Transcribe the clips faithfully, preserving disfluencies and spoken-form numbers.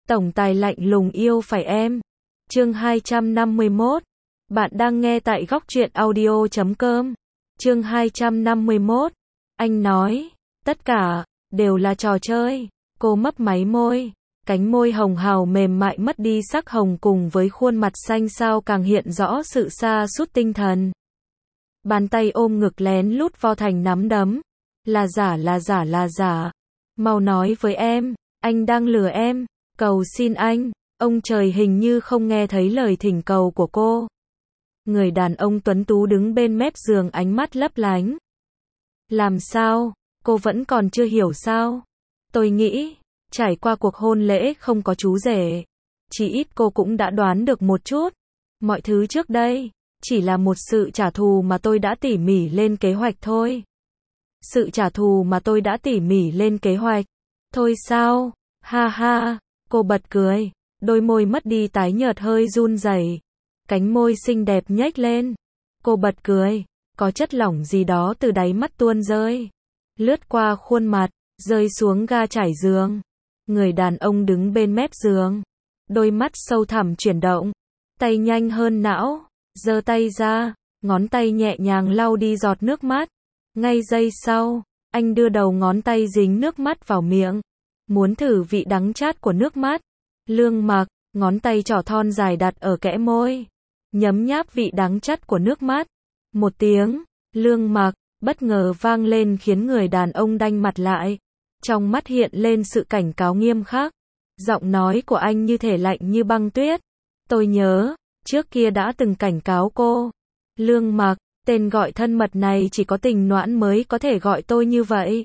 Tổng tài lạnh lùng yêu phải em. Chương hai trăm năm mươi mốt. Bạn đang nghe tại góc truyện audio chấm com. Chương hai trăm năm mươi mốt. Anh nói, tất cả đều là trò chơi. Cô mấp máy môi, cánh môi hồng hào mềm mại mất đi sắc hồng cùng với khuôn mặt xanh xao càng hiện rõ sự sa sút tinh thần. Bàn tay ôm ngực lén lút vo thành nắm đấm. Là giả là giả là giả. Mau nói với em, anh đang lừa em. Cầu xin anh. Ông trời hình như không nghe thấy lời thỉnh cầu của cô. Người đàn ông tuấn tú đứng bên mép giường ánh mắt lấp lánh. Làm sao? Cô vẫn còn chưa hiểu sao? Tôi nghĩ, trải qua cuộc hôn lễ không có chú rể, chỉ ít cô cũng đã đoán được một chút. Mọi thứ trước đây, chỉ là một sự trả thù mà tôi đã tỉ mỉ lên kế hoạch thôi. Sự trả thù mà tôi đã tỉ mỉ lên kế hoạch. Thôi sao? Ha ha, cô bật cười, đôi môi mất đi tái nhợt hơi run rẩy, cánh môi xinh đẹp nhếch lên. Cô bật cười, có chất lỏng gì đó từ đáy mắt tuôn rơi, lướt qua khuôn mặt, rơi xuống ga trải giường. Người đàn ông đứng bên mép giường, đôi mắt sâu thẳm chuyển động, tay nhanh hơn não, giơ tay ra, ngón tay nhẹ nhàng lau đi giọt nước mắt. Ngay giây sau, anh đưa đầu ngón tay dính nước mắt vào miệng, muốn thử vị đắng chát của nước mắt. Lương Mặc, ngón tay trỏ thon dài đặt ở kẽ môi, nhấm nháp vị đắng chát của nước mắt. Một tiếng, Lương Mặc, bất ngờ vang lên khiến người đàn ông đanh mặt lại. Trong mắt hiện lên sự cảnh cáo nghiêm khắc. Giọng nói của anh như thể lạnh như băng tuyết. Tôi nhớ, trước kia đã từng cảnh cáo cô. Lương Mặc, tên gọi thân mật này chỉ có Tình Noãn mới có thể gọi tôi như vậy.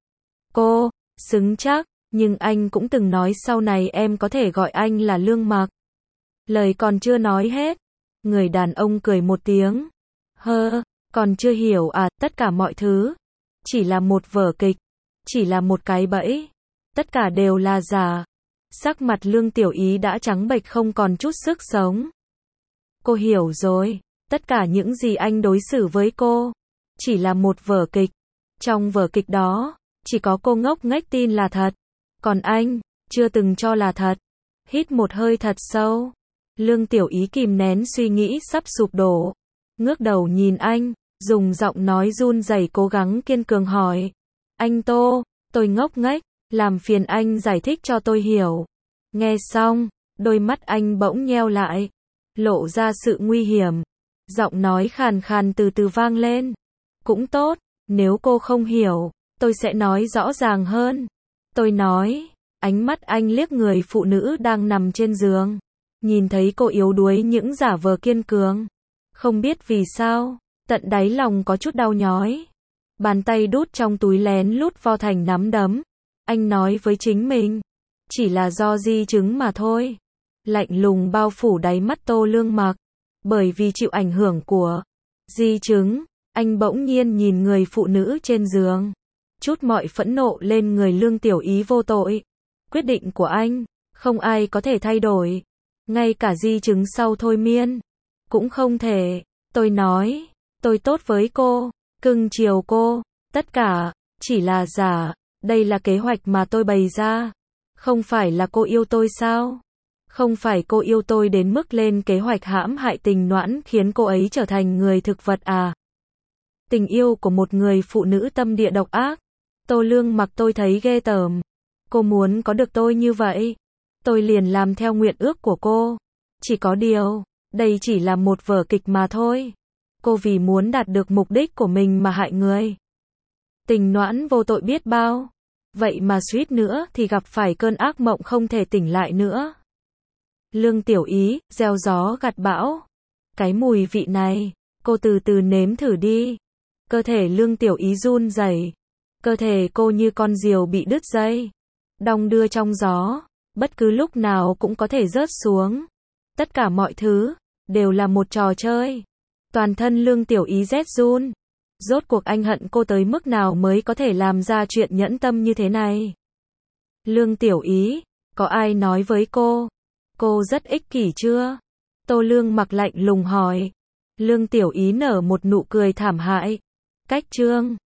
Cô, xứng chắc, nhưng anh cũng từng nói sau này em có thể gọi anh là Lương Mặc. Lời còn chưa nói hết, người đàn ông cười một tiếng. Hơ, còn chưa hiểu à, tất cả mọi thứ chỉ là một vở kịch, chỉ là một cái bẫy, tất cả đều là giả. Sắc mặt Lương Tiểu Ý đã trắng bệch không còn chút sức sống. Cô hiểu rồi, tất cả những gì anh đối xử với cô chỉ là một vở kịch. Trong vở kịch đó, chỉ có cô ngốc nghếch tin là thật, còn anh chưa từng cho là thật. Hít một hơi thật sâu, Lương Tiểu Ý kìm nén suy nghĩ sắp sụp đổ, ngước đầu nhìn anh, dùng giọng nói run rẩy cố gắng kiên cường hỏi. Anh Tô, tôi ngốc nghếch, làm phiền anh giải thích cho tôi hiểu. Nghe xong, đôi mắt anh bỗng nheo lại, lộ ra sự nguy hiểm. Giọng nói khàn khàn từ từ vang lên. Cũng tốt, nếu cô không hiểu, tôi sẽ nói rõ ràng hơn. Tôi nói, ánh mắt anh liếc người phụ nữ đang nằm trên giường, nhìn thấy cô yếu đuối những giả vờ kiên cường. Không biết vì sao, tận đáy lòng có chút đau nhói. Bàn tay đút trong túi lén lút vo thành nắm đấm. Anh nói với chính mình, chỉ là do di chứng mà thôi. Lạnh lùng bao phủ đáy mắt Tô Lương Mặc. Bởi vì chịu ảnh hưởng của di chứng, anh bỗng nhiên nhìn người phụ nữ trên giường, chút mọi phẫn nộ lên người Lương Tiểu Ý vô tội. Quyết định của anh, không ai có thể thay đổi. Ngay cả di chứng sau thôi miên cũng không thể. Tôi nói, tôi tốt với cô, cưng chiều cô, tất cả chỉ là giả. Đây là kế hoạch mà tôi bày ra. Không phải là cô yêu tôi sao? Không phải cô yêu tôi đến mức lên kế hoạch hãm hại Tình Noãn khiến cô ấy trở thành người thực vật à? Tình yêu của một người phụ nữ tâm địa độc ác. Tô Lương Mặc, tôi thấy ghê tởm. Cô muốn có được tôi như vậy, tôi liền làm theo nguyện ước của cô. Chỉ có điều, đây chỉ là một vở kịch mà thôi. Cô vì muốn đạt được mục đích của mình mà hại người. Tình Noãn vô tội biết bao. Vậy mà suýt nữa thì gặp phải cơn ác mộng không thể tỉnh lại nữa. Lương Tiểu Ý, gieo gió gặt bão. Cái mùi vị này, cô từ từ nếm thử đi. Cơ thể Lương Tiểu Ý run rẩy. Cơ thể cô như con diều bị đứt dây, đong đưa trong gió, bất cứ lúc nào cũng có thể rớt xuống. Tất cả mọi thứ đều là một trò chơi. Toàn thân Lương Tiểu Ý rét run. Rốt cuộc anh hận cô tới mức nào mới có thể làm ra chuyện nhẫn tâm như thế này? Lương Tiểu Ý, có ai nói với cô, cô rất ích kỷ chưa? Tô Lương Mặc lạnh lùng hỏi. Lương Tiểu Ý nở một nụ cười thảm hại. Cách chương